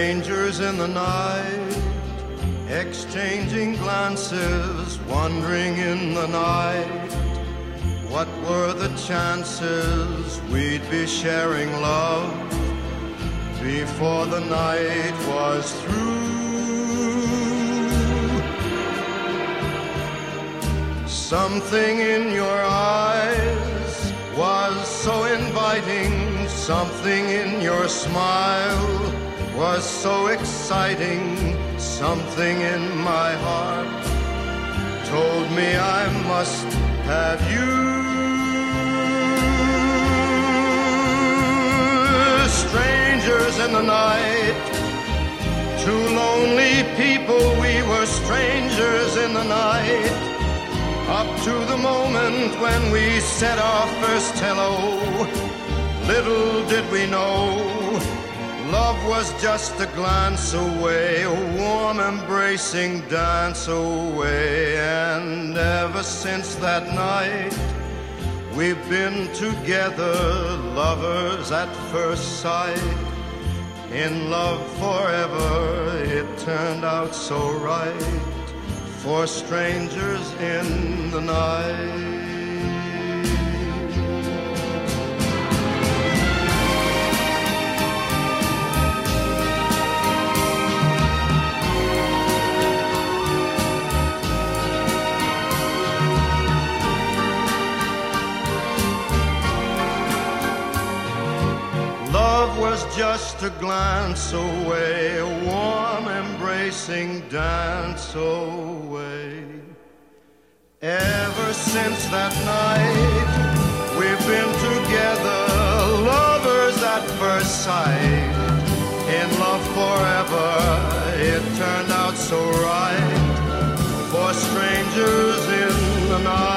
Strangers in the night, exchanging glances, wandering in the night. What were the chances we'd be sharing love before the night was through? Something in your eyes was so inviting, something in your smile was so exciting, something in my heart told me I must have you. Strangers in the night, two lonely people, we were strangers in the night, up to the moment when we said our first hello. Little did we know, love was just a glance away, a warm embracing dance away. And ever since that night, we've been together, lovers at first sight. In love forever, it turned out so right, for strangers in the night. Love was just a glance away, a warm embracing dance away. Ever since that night, we've been together, lovers at first sight. In love forever, it turned out so right, for strangers in the night.